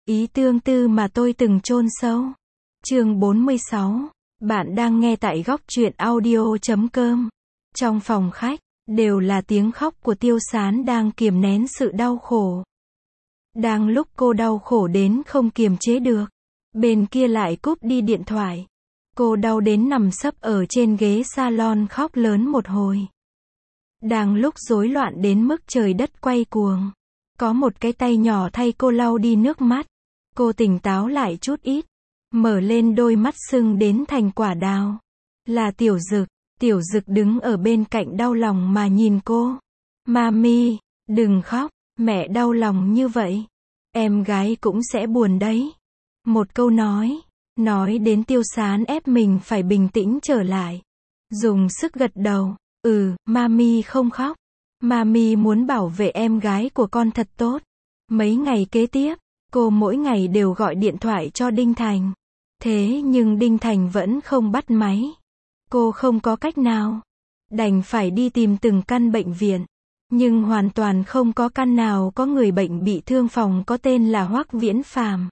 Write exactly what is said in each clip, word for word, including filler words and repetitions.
Ý tương tư mà tôi từng chôn sâu. Chương bốn mươi sáu. Bạn đang nghe tại góc truyện audio chấm com. Trong phòng khách, đều là tiếng khóc của Tiêu Sán đang kiềm nén sự đau khổ. Đang lúc cô đau khổ đến không kiềm chế được, bên kia lại cúp đi điện thoại. Cô đau đến nằm sấp ở trên ghế salon khóc lớn một hồi. Đang lúc rối loạn đến mức trời đất quay cuồng, có một cái tay nhỏ thay cô lau đi nước mắt. Cô tỉnh táo lại chút ít, mở lên đôi mắt sưng đến thành quả đào. Là Tiểu Dực. Tiểu Dực đứng ở bên cạnh đau lòng mà nhìn cô. Mami, đừng khóc, mẹ đau lòng như vậy. Em gái cũng sẽ buồn đấy. Một câu nói, nói đến Tiêu Sán ép mình phải bình tĩnh trở lại. Dùng sức gật đầu, ừ, Mami không khóc. Mami muốn bảo vệ em gái của con thật tốt. Mấy ngày kế tiếp, cô mỗi ngày đều gọi điện thoại cho Đinh Thành. Thế nhưng Đinh Thành vẫn không bắt máy. Cô không có cách nào, đành phải đi tìm từng căn bệnh viện. Nhưng hoàn toàn không có căn nào có người bệnh bị thương phòng có tên là Hoắc Viễn Phàm.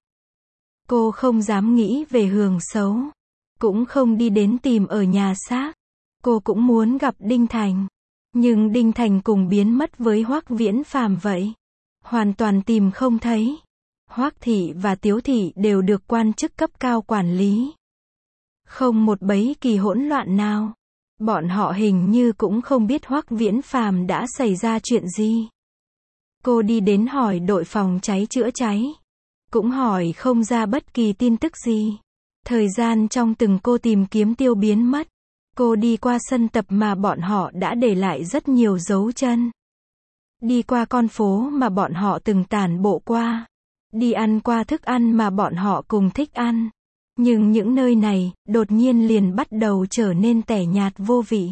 Cô không dám nghĩ về hướng xấu, cũng không đi đến tìm ở nhà xác. Cô cũng muốn gặp Đinh Thành, nhưng Đinh Thành cùng biến mất với Hoắc Viễn Phàm vậy. Hoàn toàn tìm không thấy. Hoắc thị và Tiếu thị đều được quan chức cấp cao quản lý. Không một bấy kỳ hỗn loạn nào. Bọn họ hình như cũng không biết Hoắc Viễn Phàm đã xảy ra chuyện gì. Cô đi đến hỏi đội phòng cháy chữa cháy. Cũng hỏi không ra bất kỳ tin tức gì. Thời gian trong từng cô tìm kiếm tiêu biến mất. Cô đi qua sân tập mà bọn họ đã để lại rất nhiều dấu chân. Đi qua con phố mà bọn họ từng tản bộ qua. Đi ăn qua thức ăn mà bọn họ cùng thích ăn. Nhưng những nơi này, đột nhiên liền bắt đầu trở nên tẻ nhạt vô vị.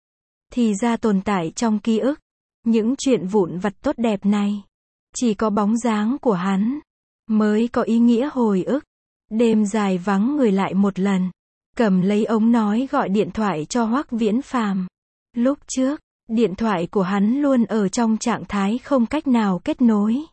Thì ra tồn tại trong ký ức. Những chuyện vụn vặt tốt đẹp này. Chỉ có bóng dáng của hắn mới có ý nghĩa hồi ức. Đêm dài vắng người lại một lần. Cầm lấy ống nói gọi điện thoại cho Hoắc Viễn Phàm. Lúc trước, điện thoại của hắn luôn ở trong trạng thái không cách nào kết nối.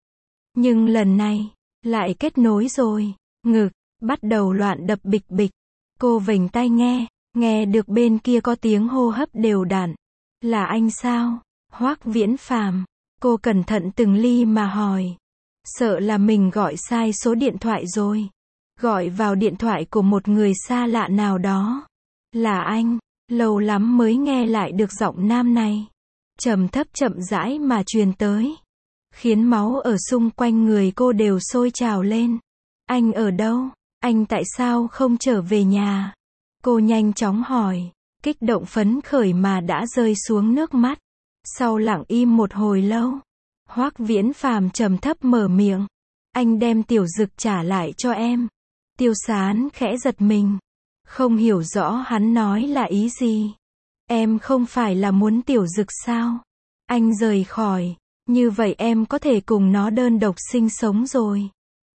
Nhưng lần này, lại kết nối rồi. Ngực bắt đầu loạn đập bịch bịch. Cô vểnh tai nghe, nghe được bên kia có tiếng hô hấp đều đặn. Là anh sao? Hoắc Viễn Phàm. Cô cẩn thận từng ly mà hỏi. Sợ là mình gọi sai số điện thoại rồi. Gọi vào điện thoại của một người xa lạ nào đó. Là anh. Lâu lắm mới nghe lại được giọng nam này. Trầm thấp chậm rãi mà truyền tới. Khiến máu ở xung quanh người cô đều sôi trào lên. Anh ở đâu? Anh tại sao không trở về nhà? Cô nhanh chóng hỏi. Kích động phấn khởi mà đã rơi xuống nước mắt. Sau lặng im một hồi lâu, Hoắc Viễn Phàm trầm thấp mở miệng. Anh đem Tiểu Dực trả lại cho em. Tiêu Sán khẽ giật mình. Không hiểu rõ hắn nói là ý gì. Em không phải là muốn Tiểu Dực sao? Anh rời khỏi. Như vậy em có thể cùng nó đơn độc sinh sống rồi.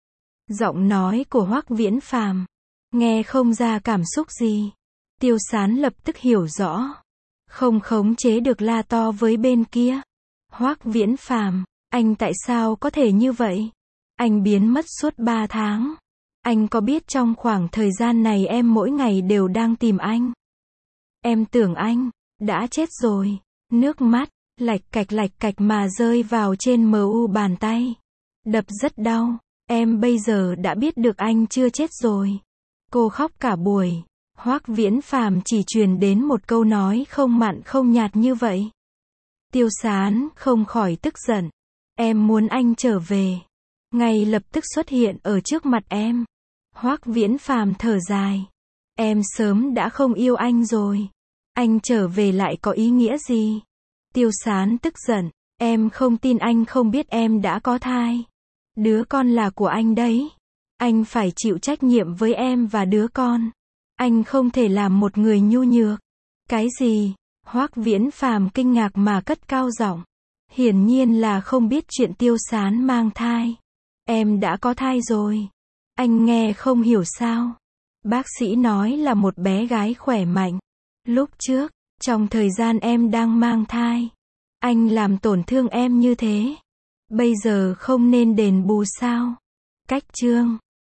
Giọng nói của Hoắc Viễn Phàm nghe không ra cảm xúc gì. Tiêu Sán lập tức hiểu rõ. Không khống chế được la to với bên kia. Hoắc Viễn Phàm, anh tại sao có thể như vậy? Anh biến mất suốt ba tháng. Anh có biết trong khoảng thời gian này em mỗi ngày đều đang tìm anh? Em tưởng anh đã chết rồi. Nước mắt lạch cạch lạch cạch mà rơi vào trên mờ u bàn tay. Đập rất đau. Em bây giờ đã biết được anh chưa chết rồi. Cô khóc cả buổi. Hoắc Viễn Phàm chỉ truyền đến một câu nói không mặn không nhạt như vậy. Tiêu Sán không khỏi tức giận. Em muốn anh trở về. Ngay lập tức xuất hiện ở trước mặt em. Hoắc Viễn Phàm thở dài. Em sớm đã không yêu anh rồi. Anh trở về lại có ý nghĩa gì? Tiêu Sán tức giận. Em không tin anh không biết em đã có thai. Đứa con là của anh đấy. Anh phải chịu trách nhiệm với em và đứa con. Anh không thể làm một người nhu nhược. Cái gì? Hoắc Viễn Phàm kinh ngạc mà cất cao giọng. Hiển nhiên là không biết chuyện Tiêu Sán mang thai. Em đã có thai rồi. Anh nghe không hiểu sao? Bác sĩ nói là một bé gái khỏe mạnh. Lúc trước, trong thời gian em đang mang thai, anh làm tổn thương em như thế. Bây giờ không nên đền bù sao? Cách chương